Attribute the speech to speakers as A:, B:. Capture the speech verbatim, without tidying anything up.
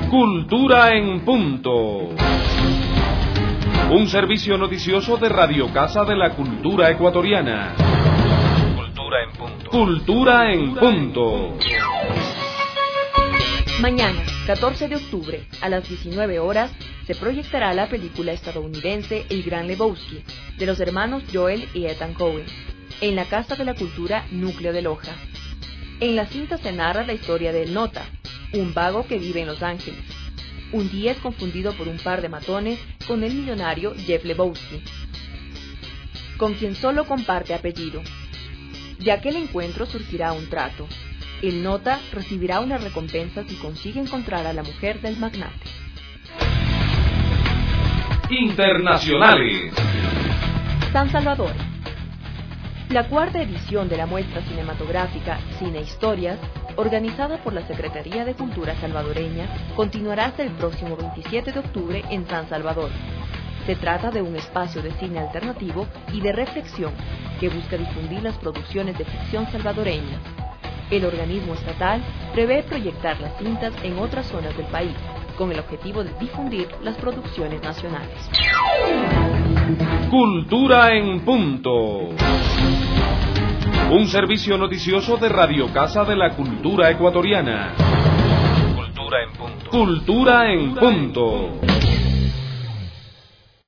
A: Cultura en punto. Un servicio noticioso de Radio Casa de la Cultura Ecuatoriana.
B: Cultura en punto.
A: Cultura en punto.
C: Mañana, catorce de octubre, a las diecinueve horas, se proyectará la película estadounidense El Gran Lebowski, de los hermanos Joel y Ethan Coen, en la Casa de la Cultura Núcleo de Loja. En la cinta se narra la historia de El Nota, un vago que vive en Los Ángeles. Un día es confundido por un par de matones con el millonario Jeff Lebowski, con quien solo comparte apellido. De aquel encuentro surgirá un trato. El Nota recibirá una recompensa si consigue encontrar a la mujer del magnate.
A: Internacionales.
C: San Salvador. La cuarta edición de la muestra cinematográfica Cine Historias, organizada por la Secretaría de Cultura salvadoreña, continuará hasta el próximo veintisiete de octubre en San Salvador. Se trata de un espacio de cine alternativo y de reflexión que busca difundir las producciones de ficción salvadoreñas. El organismo estatal prevé proyectar las cintas en otras zonas del país, con el objetivo de difundir las producciones nacionales.
A: Cultura en punto. Un servicio noticioso de Radio Casa de la Cultura Ecuatoriana.
B: Cultura en punto.
A: Cultura en punto.